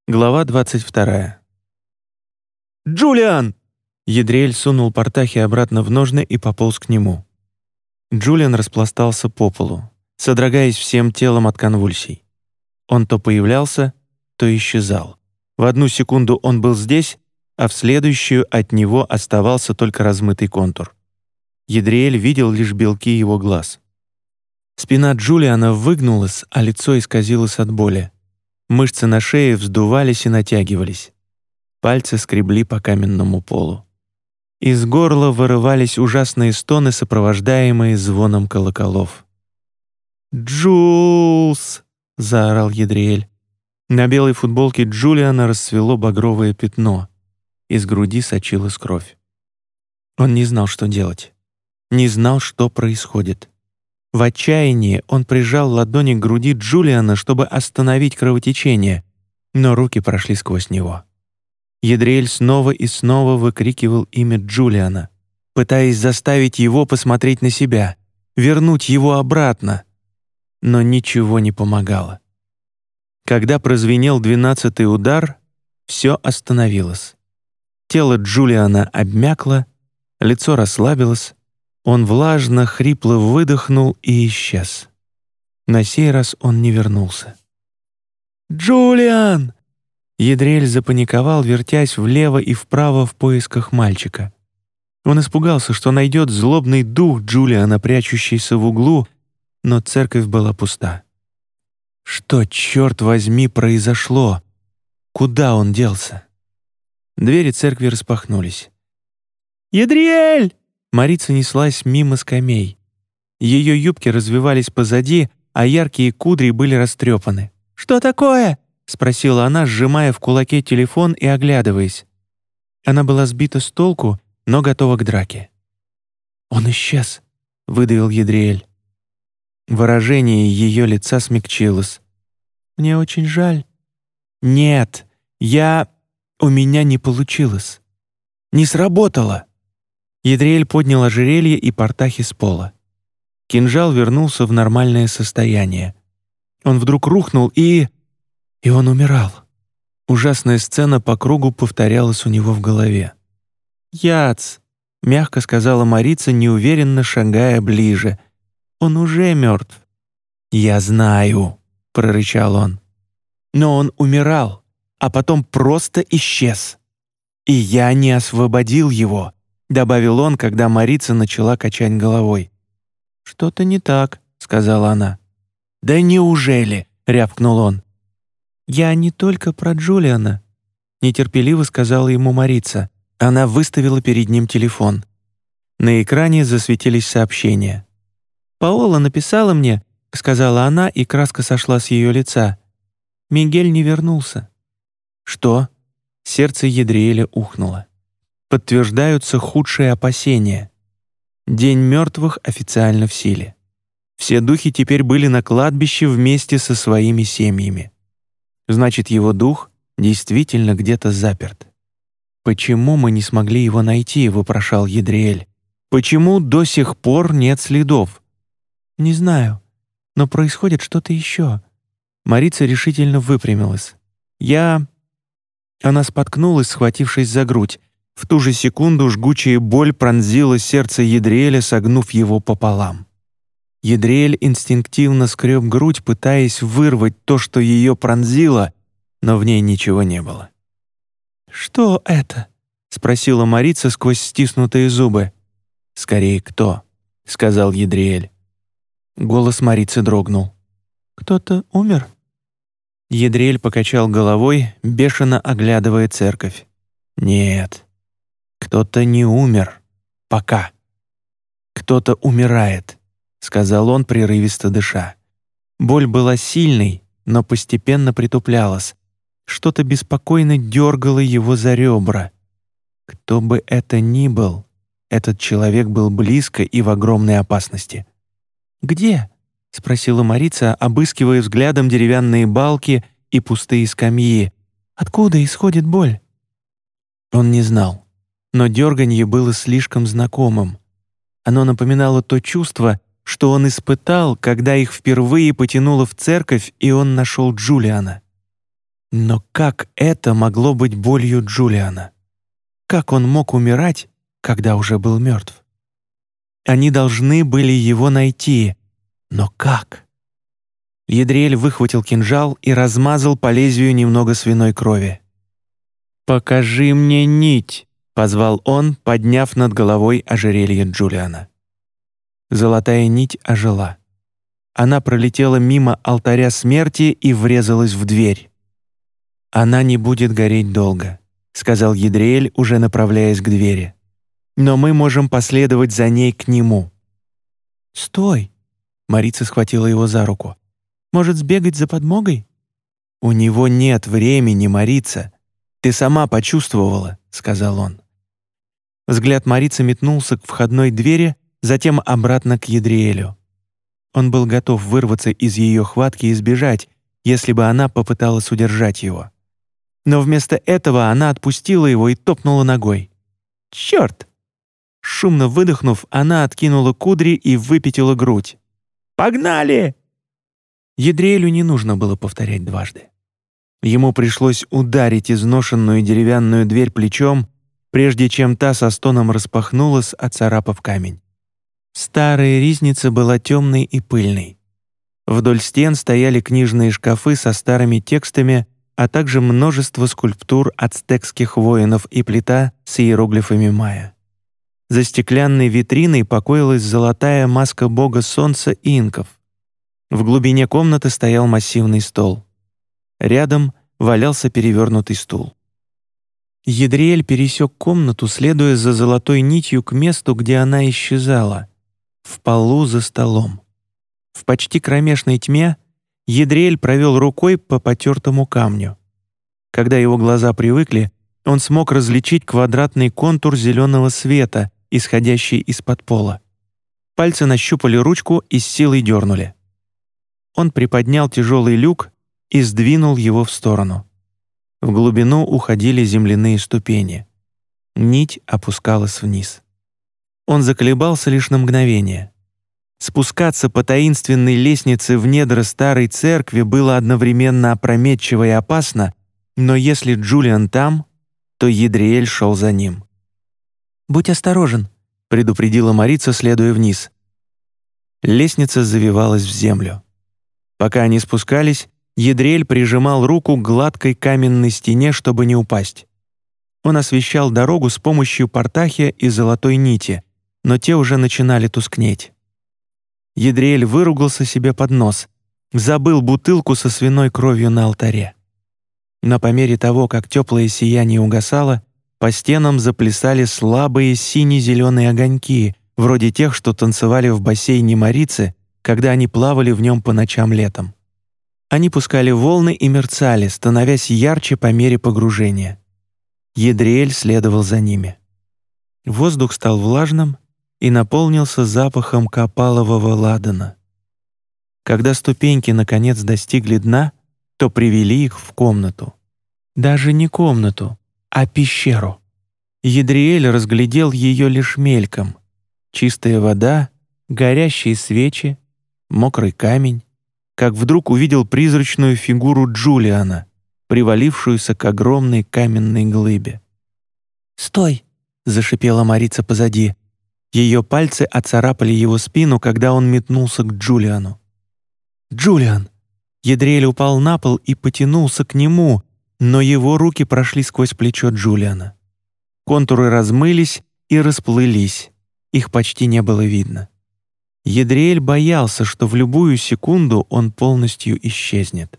Глава 22. «Джулиан!» Едриэль сунул Портахи обратно в ножны и пополз к нему. Джулиан распластался по полу, содрогаясь всем телом от конвульсий. Он то появлялся, то исчезал. В одну секунду он был здесь, а в следующую от него оставался только размытый контур. Едриэль видел лишь белки его глаз. Спина Джулиана выгнулась, а лицо исказилось от боли. Мышцы на шее вздувались и натягивались. Пальцы скребли по каменному полу. Из горла вырывались ужасные стоны, сопровождаемые звоном колоколов. «Джулс!» — заорал Едриэль. На белой футболке Джулиана расцвело багровое пятно. Из груди сочилась кровь. Он не знал, что делать. Не знал, что происходит. В отчаянии он прижал ладони к груди Джулиана, чтобы остановить кровотечение, но руки прошли сквозь него. Едриэль снова и снова выкрикивал имя Джулиана, пытаясь заставить его посмотреть на себя, вернуть его обратно. Но ничего не помогало. Когда прозвенел 12-й удар, все остановилось. Тело Джулиана обмякло, лицо расслабилось. Он влажно, хрипло выдохнул и исчез. На сей раз он не вернулся. «Джулиан!» Едриэль запаниковал, вертясь влево и вправо в поисках мальчика. Он испугался, что найдет злобный дух Джулиана, прячущийся в углу, но церковь была пуста. Что, черт возьми, произошло? Куда он делся? Двери церкви распахнулись. «Едриэль!» Марица неслась мимо скамей. Ее юбки развивались позади, а яркие кудри были растрепаны. «Что такое?» — спросила она, сжимая в кулаке телефон и оглядываясь. Она была сбита с толку, но готова к драке. «Он исчез», — выдавил Едриэль. Выражение ее лица смягчилось. «Мне очень жаль». «Нет, у меня не получилось. Не сработало». Едриэль поднял ожерелье и Портахи с пола. Кинжал вернулся в нормальное состояние. Он вдруг рухнул и он умирал. Ужасная сцена по кругу повторялась у него в голове. «Яц!» — мягко сказала Марица, неуверенно шагая ближе. «Он уже мертв». «Я знаю», — прорычал он. «Но он умирал, а потом просто исчез. И я не освободил его», — добавил он, когда Марица начала качать головой. «Что-то не так», — сказала она. «Да неужели?» — рявкнул он. «Я не только про Джулиана», — нетерпеливо сказала ему Марица. Она выставила перед ним телефон. На экране засветились сообщения. «Паола написала мне», — сказала она, и краска сошла с ее лица. «Мигель не вернулся». «Что?» — сердце Едриэля ухнуло. Подтверждаются худшие опасения. День мертвых официально в силе. Все духи теперь были на кладбище вместе со своими семьями. Значит, его дух действительно где-то заперт. «Почему мы не смогли его найти?» — вопрошал Едриэль. «Почему до сих пор нет следов?» «Не знаю, но происходит что-то еще». Марица решительно выпрямилась. Она споткнулась, схватившись за грудь. В ту же секунду жгучая боль пронзила сердце Едриэля, согнув его пополам. Едриэль инстинктивно скреб грудь, пытаясь вырвать то, что ее пронзило, но в ней ничего не было. «Что это?» — спросила Марица сквозь стиснутые зубы. «Скорее, кто?» — сказал Едриэль. Голос Марицы дрогнул. «Кто-то умер?» Едриэль покачал головой, бешено оглядывая церковь. «Нет, кто-то не умер. Пока. Кто-то умирает», — сказал он, прерывисто дыша. Боль была сильной, но постепенно притуплялась. Что-то беспокойно дергало его за ребра. Кто бы это ни был, этот человек был близко и в огромной опасности. «Где?» — спросила Марица, обыскивая взглядом деревянные балки и пустые скамьи. «Откуда исходит боль?» Он не знал, но дерганье было слишком знакомым. Оно напоминало то чувство, что он испытал, когда их впервые потянуло в церковь, и он нашел Джулиана. Но как это могло быть болью Джулиана? Как он мог умирать, когда уже был мертв? Они должны были его найти, но как? Едриэль выхватил кинжал и размазал по лезвию немного свиной крови. «Покажи мне нить!» — позвал он, подняв над головой ожерелье Джулиана. Золотая нить ожила. Она пролетела мимо алтаря смерти и врезалась в дверь. «Она не будет гореть долго», — сказал Едриэль, уже направляясь к двери. «Но мы можем последовать за ней к нему». «Стой!» — Марица схватила его за руку. «Может, сбегать за подмогой?» «У него нет времени, Марица. Ты сама почувствовала», — сказал он. Взгляд Марицы метнулся к входной двери, затем обратно к Едриэлю. Он был готов вырваться из ее хватки и сбежать, если бы она попыталась удержать его. Но вместо этого она отпустила его и топнула ногой. «Черт!» Шумно выдохнув, она откинула кудри и выпятила грудь. «Погнали!» Едриэлю не нужно было повторять дважды. Ему пришлось ударить изношенную деревянную дверь плечом, прежде чем та со стоном распахнулась, оцарапав камень. Старая ризница была темной и пыльной. Вдоль стен стояли книжные шкафы со старыми текстами, а также множество скульптур ацтекских воинов и плита с иероглифами майя. За стеклянной витриной покоилась золотая маска бога солнца инков. В глубине комнаты стоял массивный стол. Рядом валялся перевернутый стул. Едриэль пересек комнату, следуя за золотой нитью к месту, где она исчезала, в полу за столом. В почти кромешной тьме Едриэль провел рукой по потертому камню. Когда его глаза привыкли, он смог различить квадратный контур зеленого света, исходящий из-под пола. Пальцы нащупали ручку и с силой дернули. Он приподнял тяжелый люк и сдвинул его в сторону. В глубину уходили земляные ступени. Нить опускалась вниз. Он заколебался лишь на мгновение. Спускаться по таинственной лестнице в недра старой церкви было одновременно опрометчиво и опасно, но если Джулиан там, то Едриэль шел за ним. «Будь осторожен», — предупредила Марица, следуя вниз. Лестница завивалась в землю. Пока они спускались, Едриэль прижимал руку к гладкой каменной стене, чтобы не упасть. Он освещал дорогу с помощью портахия и золотой нити, но те уже начинали тускнеть. Едриэль выругался себе под нос, забыл бутылку со свиной кровью на алтаре. Но по мере того, как теплое сияние угасало, по стенам заплясали слабые сине-зеленые огоньки, вроде тех, что танцевали в бассейне Марицы, когда они плавали в нем по ночам летом. Они пускали волны и мерцали, становясь ярче по мере погружения. Едриэль следовал за ними. Воздух стал влажным и наполнился запахом копалового ладана. Когда ступеньки наконец достигли дна, то привели их в комнату. Даже не комнату, а пещеру. Едриэль разглядел ее лишь мельком. Чистая вода, горящие свечи, мокрый камень, как вдруг увидел призрачную фигуру Джулиана, привалившуюся к огромной каменной глыбе. «Стой!» — зашипела Марица позади. Ее пальцы оцарапали его спину, когда он метнулся к Джулиану. «Джулиан!» Едриэль упал на пол и потянулся к нему, но его руки прошли сквозь плечо Джулиана. Контуры размылись и расплылись, их почти не было видно. Едриэль боялся, что в любую секунду он полностью исчезнет.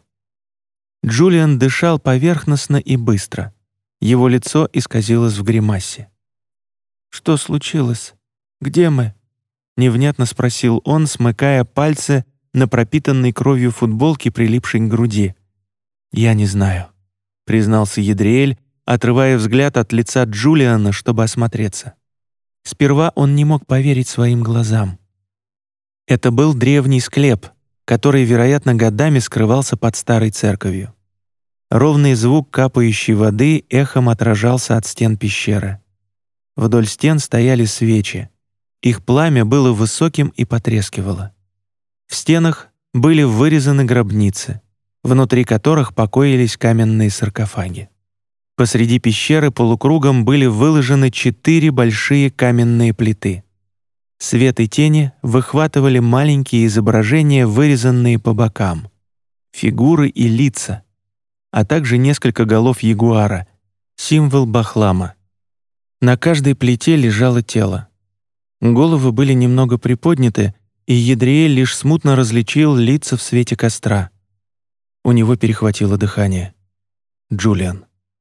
Джулиан дышал поверхностно и быстро. Его лицо исказилось в гримасе. «Что случилось? Где мы?» — невнятно спросил он, смыкая пальцы на пропитанной кровью футболке, прилипшей к груди. «Я не знаю», — признался Едриэль, отрывая взгляд от лица Джулиана, чтобы осмотреться. Сперва он не мог поверить своим глазам. Это был древний склеп, который, вероятно, годами скрывался под старой церковью. Ровный звук капающей воды эхом отражался от стен пещеры. Вдоль стен стояли свечи. Их пламя было высоким и потрескивало. В стенах были вырезаны гробницы. внутри которых покоились каменные саркофаги. Посреди пещеры полукругом были выложены 4 большие каменные плиты. Свет и тени выхватывали маленькие изображения, вырезанные по бокам, фигуры и лица, а также несколько голов ягуара, символ Бахлама. На каждой плите лежало тело. Головы были немного приподняты, и Едриэль лишь смутно различил лица в свете костра. У него перехватило дыхание. Джулиан.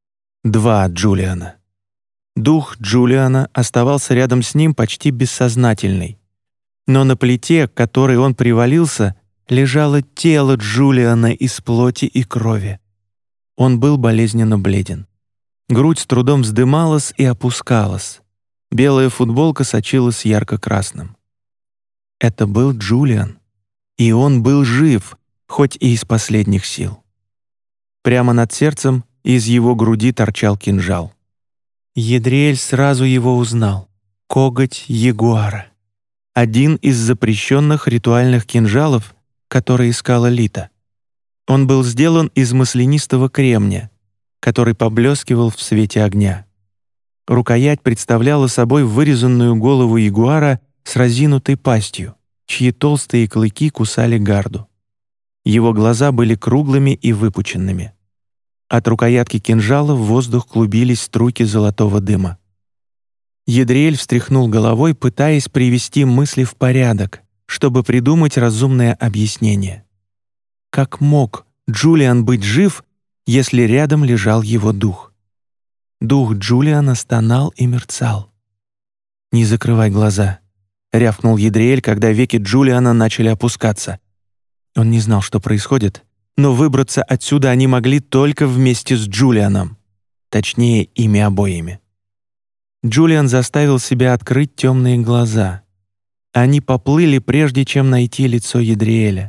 2 Джулиана. Дух Джулиана оставался рядом с ним почти бессознательный. Но на плите, к которой он привалился, лежало тело Джулиана из плоти и крови. Он был болезненно бледен. Грудь с трудом вздымалась и опускалась. Белая футболка сочилась ярко-красным. Это был Джулиан. И он был жив, хоть и из последних сил. Прямо над сердцем из его груди торчал кинжал. Едриэль сразу его узнал. Коготь ягуара. Один из запрещенных ритуальных кинжалов, который искала Лита. Он был сделан из маслянистого кремня, который поблескивал в свете огня. Рукоять представляла собой вырезанную голову ягуара с разинутой пастью, чьи толстые клыки кусали гарду. Его глаза были круглыми и выпученными. От рукоятки кинжала в воздух клубились струйки золотого дыма. Едриэль встряхнул головой, пытаясь привести мысли в порядок, чтобы придумать разумное объяснение. Как мог Джулиан быть жив, если рядом лежал его дух? Дух Джулиана стонал и мерцал. «Не закрывай глаза», — рявкнул Едриэль, когда веки Джулиана начали опускаться. Он не знал, что происходит, но выбраться отсюда они могли только вместе с Джулианом. Точнее, ими обоими. Джулиан заставил себя открыть темные глаза. Они поплыли, прежде чем найти лицо Едриэля.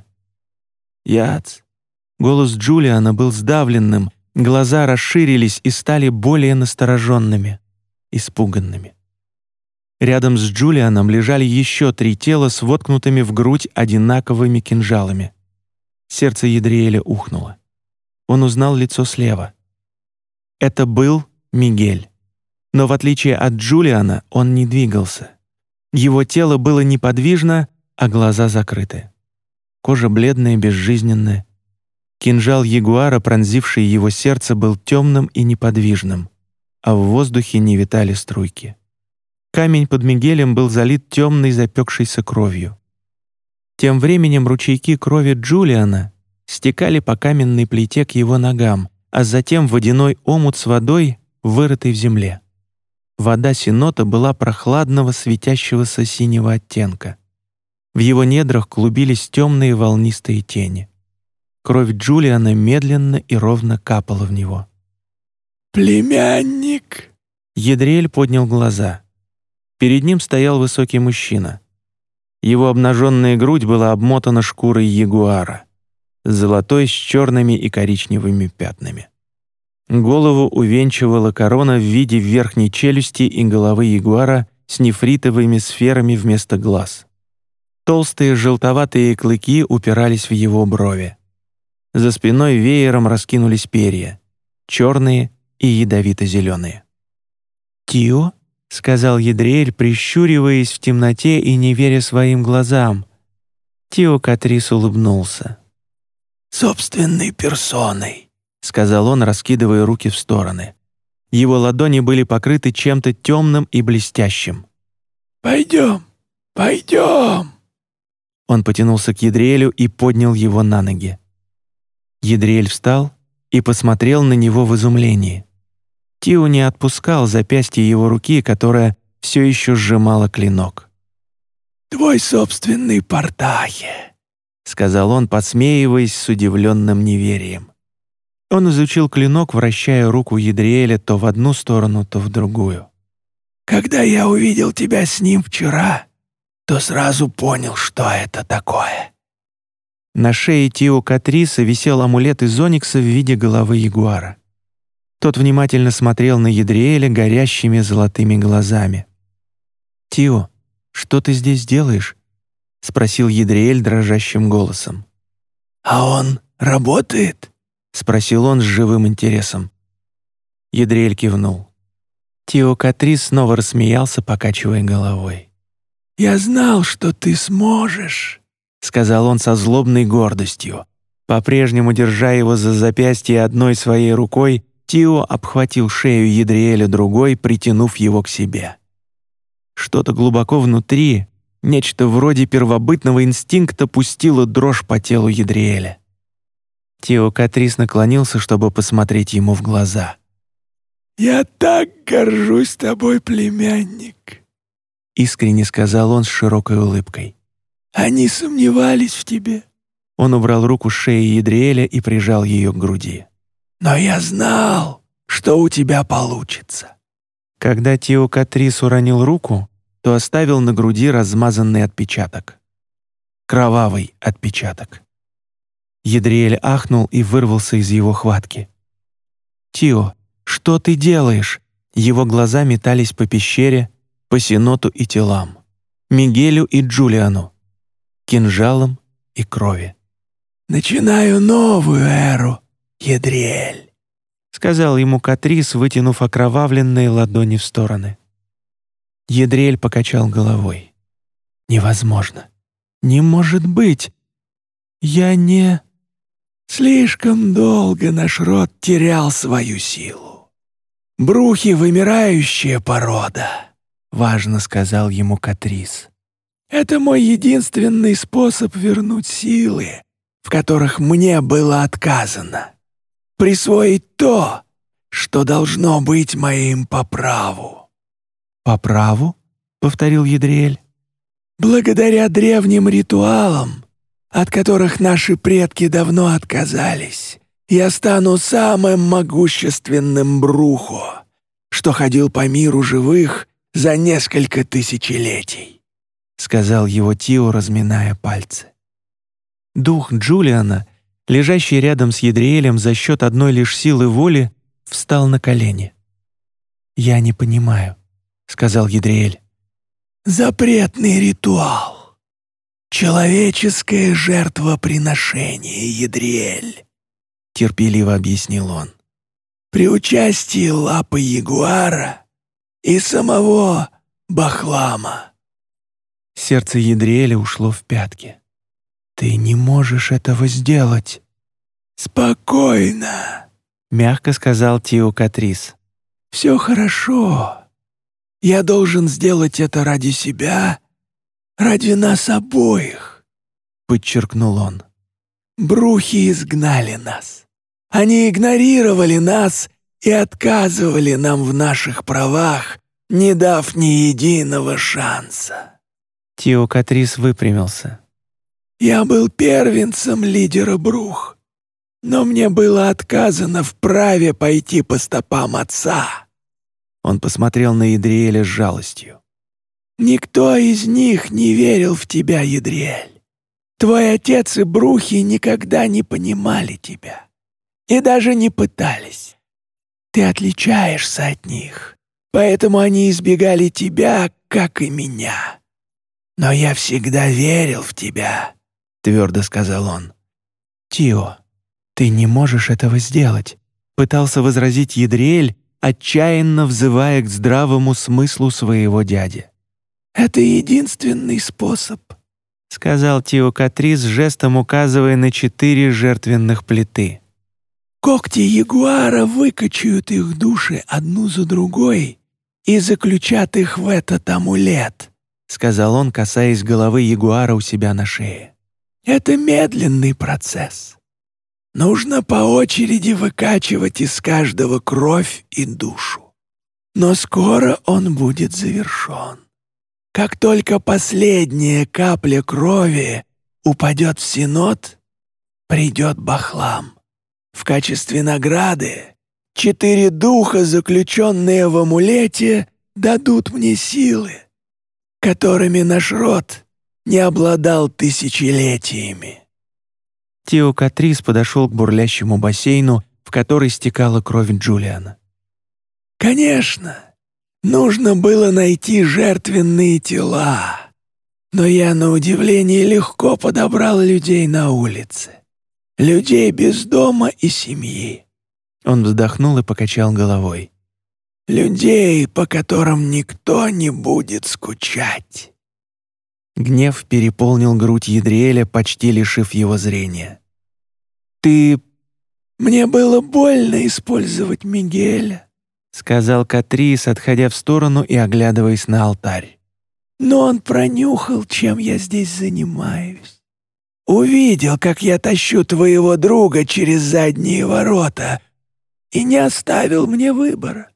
«Яц». Голос Джулиана был сдавленным, глаза расширились и стали более настороженными, испуганными. Рядом с Джулианом лежали еще 3 тела с воткнутыми в грудь одинаковыми кинжалами. Сердце Едриэля ухнуло. Он узнал лицо слева. Это был Мигель. Но в отличие от Джулиана он не двигался. Его тело было неподвижно, а глаза закрыты. Кожа бледная, безжизненная. Кинжал ягуара, пронзивший его сердце, был темным и неподвижным, а в воздухе не витали струйки. Камень под Мигелем был залит темной запекшейся кровью. Тем временем ручейки крови Джулиана стекали по каменной плите к его ногам, а затем водяной омут с водой, вырытый в земле. Вода сенота была прохладного, светящегося синего оттенка. В его недрах клубились темные волнистые тени. Кровь Джулиана медленно и ровно капала в него. «Племянник!» Едриэль поднял глаза. Перед ним стоял высокий мужчина. Его обнаженная грудь была обмотана шкурой ягуара, золотой с черными и коричневыми пятнами. Голову увенчивала корона в виде верхней челюсти и головы ягуара с нефритовыми сферами вместо глаз. Толстые желтоватые клыки упирались в его брови. За спиной веером раскинулись перья, черные и ядовито-зеленые. «Тио?» — сказал Едриэль, прищуриваясь в темноте и не веря своим глазам. Тио Катрис улыбнулся. «Собственной персоной», — сказал он, раскидывая руки в стороны. Его ладони были покрыты чем-то темным и блестящим. «Пойдем, пойдем!» Он потянулся к Едриэлю и поднял его на ноги. Едриэль встал и посмотрел на него в изумлении. Тио не отпускал запястье его руки, которая все еще сжимала клинок. «Твой собственный Портахе», — сказал он, подсмеиваясь с удивленным неверием. Он изучил клинок, вращая руку Едриэля то в одну сторону, то в другую. «Когда я увидел тебя с ним вчера, то сразу понял, что это такое». На шее Тио Катриса висел амулет из оникса в виде головы ягуара. Тот внимательно смотрел на Едриэля горящими золотыми глазами. «Тио, что ты здесь делаешь?» — спросил Едриэль дрожащим голосом. «А он работает?» — спросил он с живым интересом. Едриэль кивнул. Теокатрис снова рассмеялся, покачивая головой. «Я знал, что ты сможешь», — сказал он со злобной гордостью. По-прежнему, держа его за запястье одной своей рукой, Тио обхватил шею Едриэля другой, притянув его к себе. Что-то глубоко внутри, нечто вроде первобытного инстинкта, пустило дрожь по телу Едриэля. Теокатрис наклонился, чтобы посмотреть ему в глаза. «Я так горжусь тобой, племянник», — искренне сказал он с широкой улыбкой. «Они сомневались в тебе». Он убрал руку с шеи Едриэля и прижал ее к груди. «Но я знал, что у тебя получится». Когда Теокатрис уронил руку, то оставил на груди размазанный отпечаток. Кровавый отпечаток. Едриэль ахнул и вырвался из его хватки. «Тио, что ты делаешь?» Его глаза метались по пещере, по Синоту и телам, Мигелю и Джулиану, кинжалам и крови. «Начинаю новую эру, Едриэль», — сказал ему Катрис, вытянув окровавленные ладони в стороны. Едриэль покачал головой. «Невозможно. Не может быть. Я не... Слишком долго наш род терял свою силу. Брухи — вымирающая порода», — важно сказал ему Катрис. «Это мой единственный способ вернуть силы, в которых мне было отказано. Присвоить то, что должно быть моим по праву». «По праву?» — повторил Едриэль. «Благодаря древним ритуалам, от которых наши предки давно отказались, я стану самым могущественным Брухо, что ходил по миру живых за несколько тысячелетий», — сказал его Тио, разминая пальцы. Дух Джулиана, лежащий рядом с Едриэлем за счет одной лишь силы воли, встал на колени. «Я не понимаю», — сказал Едриэль. «Запретный ритуал. Человеческое жертвоприношение, Едриэль», — терпеливо объяснил он. «При участии лапы ягуара и самого Бахлама». Сердце Едриэля ушло в пятки. «Ты не можешь этого сделать». «Спокойно», — мягко сказал Теокатрис. «Все хорошо. Я должен сделать это ради себя, ради нас обоих», — подчеркнул он. «Брухи изгнали нас. Они игнорировали нас и отказывали нам в наших правах, не дав ни единого шанса». Теокатрис выпрямился. «Я был первенцем лидера Брух, но мне было отказано в праве пойти по стопам отца». Он посмотрел на Едриэля с жалостью. «Никто из них не верил в тебя, Едриэль. Твой отец и Брухи никогда не понимали тебя и даже не пытались. Ты отличаешься от них, поэтому они избегали тебя, как и меня. Но я всегда верил в тебя», — твердо сказал он. «Тио, ты не можешь этого сделать», — пытался возразить Едриэль, отчаянно взывая к здравому смыслу своего дяди. «Это единственный способ», — сказал Теокатрис, жестом указывая на 4 жертвенных плиты. «Когти ягуара выкачают их души одну за другой и заключат их в этот амулет», — сказал он, касаясь головы ягуара у себя на шее. «Это медленный процесс. Нужно по очереди выкачивать из каждого кровь и душу. Но скоро он будет завершен. Как только последняя капля крови упадет в Синот, придет Бахлам. В качестве награды 4 духа, заключенные в амулете, дадут мне силы, которыми наш род не обладал тысячелетиями». Теокатрис подошел к бурлящему бассейну, в который стекала кровь Джулиана. «Конечно, нужно было найти жертвенные тела, но я, на удивление, легко подобрал людей на улице. людей без дома и семьи». Он вздохнул и покачал головой. «Людей, по которым никто не будет скучать». Гнев переполнил грудь Едриэля, почти лишив его зрения. «Ты...» «Мне было больно использовать Мигеля», — сказал Катрис, отходя в сторону и оглядываясь на алтарь. «но он пронюхал, чем я здесь занимаюсь. Увидел, как я тащу твоего друга через задние ворота, и не оставил мне выбора».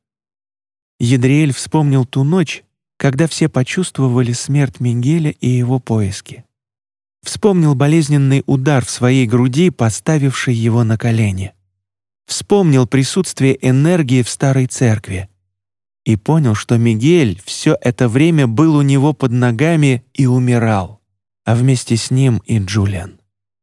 Едриэль вспомнил ту ночь, когда все почувствовали смерть Мигеля и его поиски. Вспомнил болезненный удар в своей груди, поставивший его на колени. Вспомнил присутствие энергии в старой церкви. И понял, что Мигель все это время был у него под ногами и умирал, а вместе с ним и Джулиан.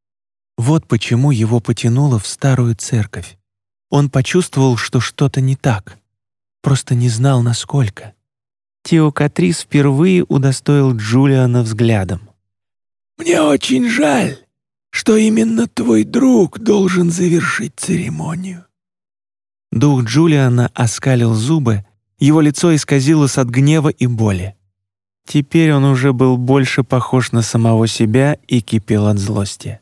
Вот почему его потянуло в старую церковь. Он почувствовал, что что-то не так, просто не знал, насколько. Теокатрис впервые удостоил Джулиана взглядом. «Мне очень жаль, что именно твой друг должен завершить церемонию». Дух Джулиана оскалил зубы, его лицо исказилось от гнева и боли. Теперь он уже был больше похож на самого себя и кипел от злости.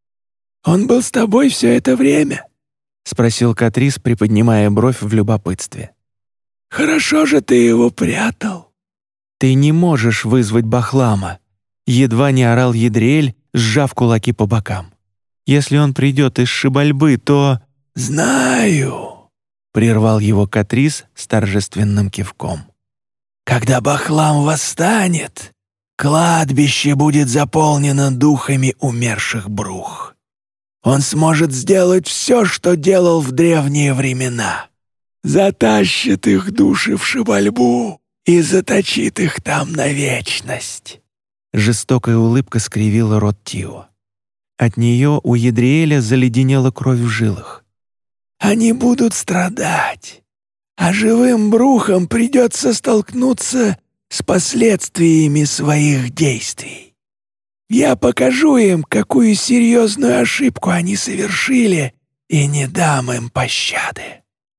«Он был с тобой все это время?» — спросил Катрис, приподнимая бровь в любопытстве. «Хорошо же ты его прятал». «Ты не можешь вызвать Бахлама», — едва не орал Едриэль, сжав кулаки по бокам. «Если он придет из Шибальбы, то...» «Знаю», — прервал его Катрис с торжественным кивком. «Когда Бахлам восстанет, кладбище будет заполнено духами умерших брух. Он сможет сделать все, что делал в древние времена. Затащит их души в Шибальбу и заточит их там на вечность». Жестокая улыбка скривила рот Тио. От нее у Едриэля заледенела кровь в жилах. «Они будут страдать, а живым брухам придется столкнуться с последствиями своих действий. Я покажу им, какую серьезную ошибку они совершили, и не дам им пощады».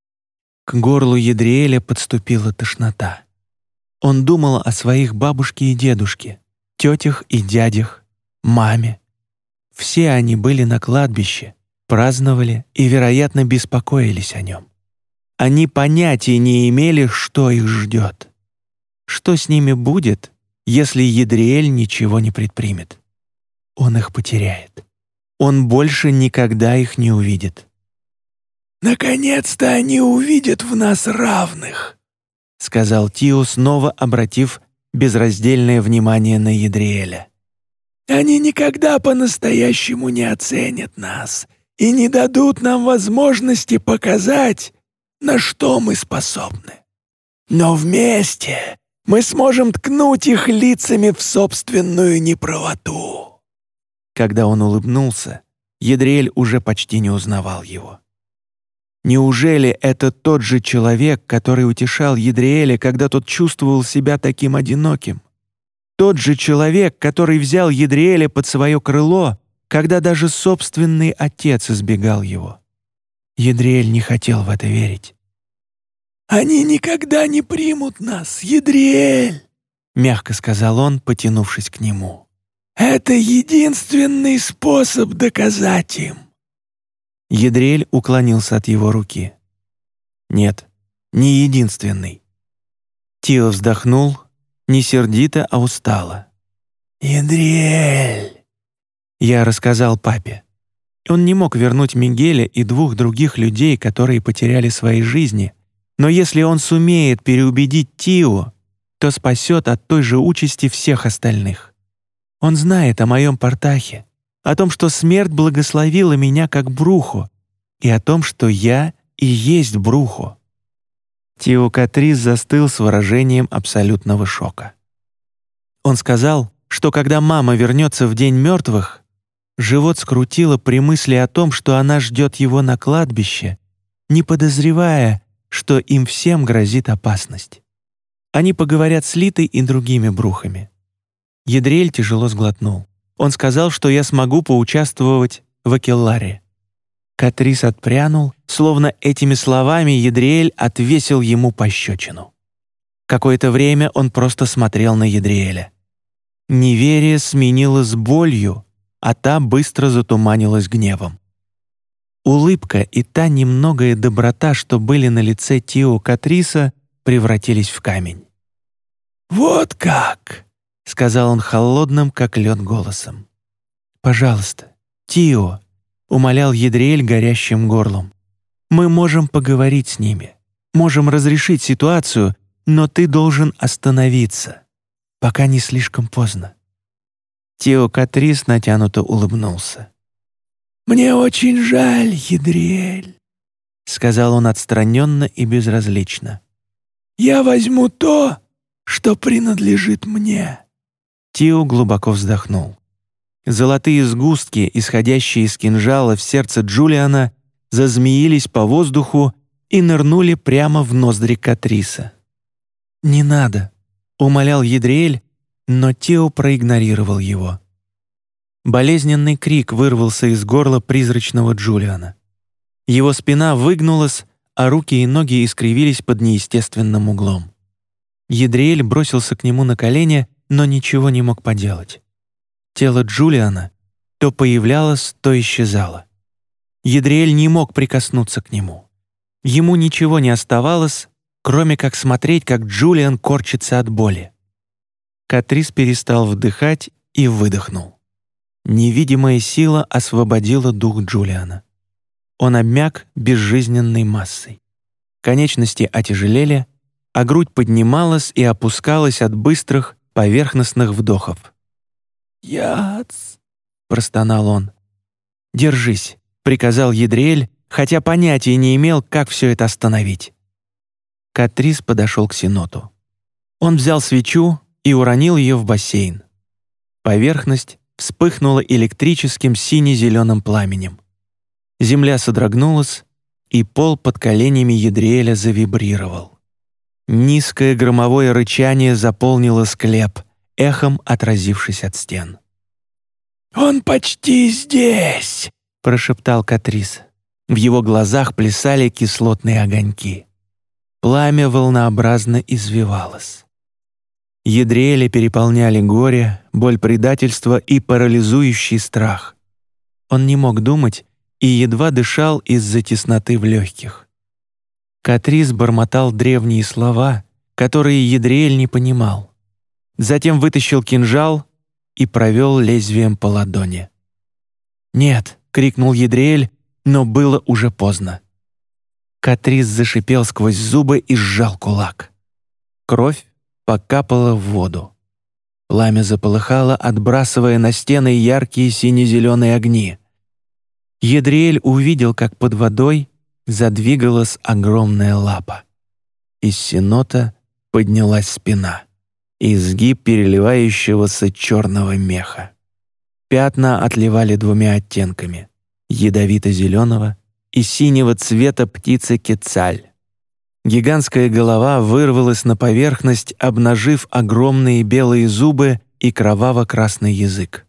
К горлу Едриэля подступила тошнота. Он думал о своих бабушке и дедушке, тетях и дядях, маме. Все они были на кладбище, праздновали и, вероятно, беспокоились о нем. Они понятия не имели, что их ждет. Что с ними будет, если Едриэль ничего не предпримет? Он их потеряет. Он больше никогда их не увидит. «Наконец-то они увидят в нас равных», — сказал Тио, снова обратив безраздельное внимание на Едриэля. «Они никогда по-настоящему не оценят нас и не дадут нам возможности показать, на что мы способны. Но вместе мы сможем ткнуть их лицами в собственную неправоту». Когда он улыбнулся, Едриэль уже почти не узнавал его. Неужели это тот же человек, который утешал Едриэля, когда тот чувствовал себя таким одиноким? Тот же человек, который взял Едриэля под свое крыло, когда даже собственный отец избегал его? Едриэль не хотел в это верить. «Они никогда не примут нас, Едриэль», — мягко сказал он, потянувшись к нему. «Это единственный способ доказать им». Едриэль уклонился от его руки. «Нет, не единственный». Тио вздохнул, не сердито, а устало. «Едриэль!» Я рассказал папе. Он не мог вернуть Мигеля и двух других людей, которые потеряли свои жизни, но если он сумеет переубедить Тио, то спасет от той же участи всех остальных. Он знает о моем Портахе, о том, что смерть благословила меня как Бруху, и о том, что я и есть Бруху. Теокатрис застыл с выражением абсолютного шока. Он сказал, что когда мама вернется в день мертвых, живот скрутило при мысли о том, что она ждет его на кладбище, не подозревая, что им всем грозит опасность. Они поговорят с Литой и другими брухами. Едриэль тяжело сглотнул. Он сказал, что я смогу поучаствовать в Акелларе, Катрис отпрянул, словно этими словами Едриэль отвесил ему пощечину. Какое-то время он просто смотрел на Едриэля. Неверие сменилось болью, а та быстро затуманилась гневом. Улыбка и та немногое доброта, что были на лице Тио Катриса, превратились в камень. «Вот как!» — сказал он холодным, как лед, голосом. «Пожалуйста, Тио», — умолял Едриэль горящим горлом. «Мы можем поговорить с ними, можем разрешить ситуацию, но ты должен остановиться, пока не слишком поздно». Тио Катрис натянуто улыбнулся. «Мне очень жаль, Едриэль», — сказал он отстраненно и безразлично. «Я возьму то, что принадлежит мне». Тио глубоко вздохнул. Золотые сгустки, исходящие из кинжала в сердце Джулиана, зазмеились по воздуху и нырнули прямо в ноздри Катриса. «Не надо», — умолял Едриэль, но Тио проигнорировал его. Болезненный крик вырвался из горла призрачного Джулиана. Его спина выгнулась, а руки и ноги искривились под неестественным углом. Едриэль бросился к нему на колени, но ничего не мог поделать. Тело Джулиана то появлялось, то исчезало. Едриэль не мог прикоснуться к нему. Ему ничего не оставалось, кроме как смотреть, как Джулиан корчится от боли. Катрис перестал вдыхать и выдохнул. Невидимая сила освободила дух Джулиана. Он обмяк безжизненной массой. Конечности отяжелели, а грудь поднималась и опускалась от быстрых, поверхностных вдохов. «Яц!» — простонал он. «Держись», — приказал Едриэль, хотя понятия не имел, как все это остановить. Катрис подошел к Синоту. Он взял свечу и уронил ее в бассейн. Поверхность вспыхнула электрическим сине-зеленым пламенем. Земля содрогнулась, и пол под коленями Едриэля завибрировал. Низкое громовое рычание заполнило склеп, эхом отразившись от стен. «Он почти здесь!» — прошептал Катрис. В его глазах плясали кислотные огоньки. Пламя волнообразно извивалось. Едриэля переполняли горе, боль предательства и парализующий страх. Он не мог думать и едва дышал из-за тесноты в легких. Катрис бормотал древние слова, которые Едриэль не понимал. Затем вытащил кинжал и провел лезвием по ладони. «Нет!» — крикнул Едриэль, но было уже поздно. Катрис зашипел сквозь зубы и сжал кулак. Кровь покапала в воду. Пламя заполыхало, отбрасывая на стены яркие сине-зеленые огни. Едриэль увидел, как под водой задвигалась огромная лапа. Из синота поднялась спина, изгиб переливающегося черного меха. Пятна отливали двумя оттенками — ядовито-зеленого и синего цвета птицы кецаль. Гигантская голова вырвалась на поверхность, обнажив огромные белые зубы и кроваво-красный язык.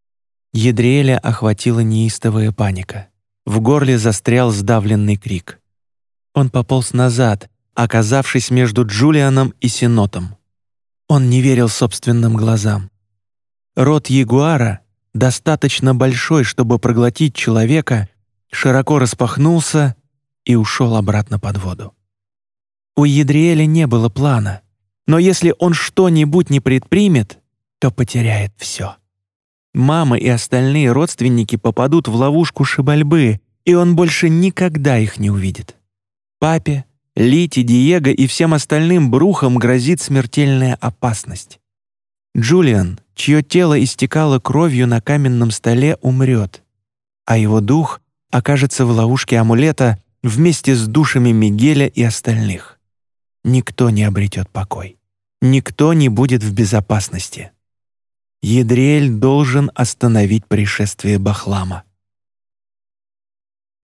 Едриэля охватила неистовая паника. В горле застрял сдавленный крик. Он пополз назад, оказавшись между Джулианом и Синотом. Он не верил собственным глазам. Рот ягуара, достаточно большой, чтобы проглотить человека, широко распахнулся и ушел обратно под воду. У Едриэля не было плана, но если он что-нибудь не предпримет, то потеряет все. Мама и остальные родственники попадут в ловушку Шибальбы, и он больше никогда их не увидит. Папе, Лите, Диего и всем остальным брухам грозит смертельная опасность. Джулиан, чье тело истекало кровью на каменном столе, умрет, а его дух окажется в ловушке амулета вместе с душами Мигеля и остальных. Никто не обретет покой. Никто не будет в безопасности. Едриэль должен остановить пришествие Бахлама.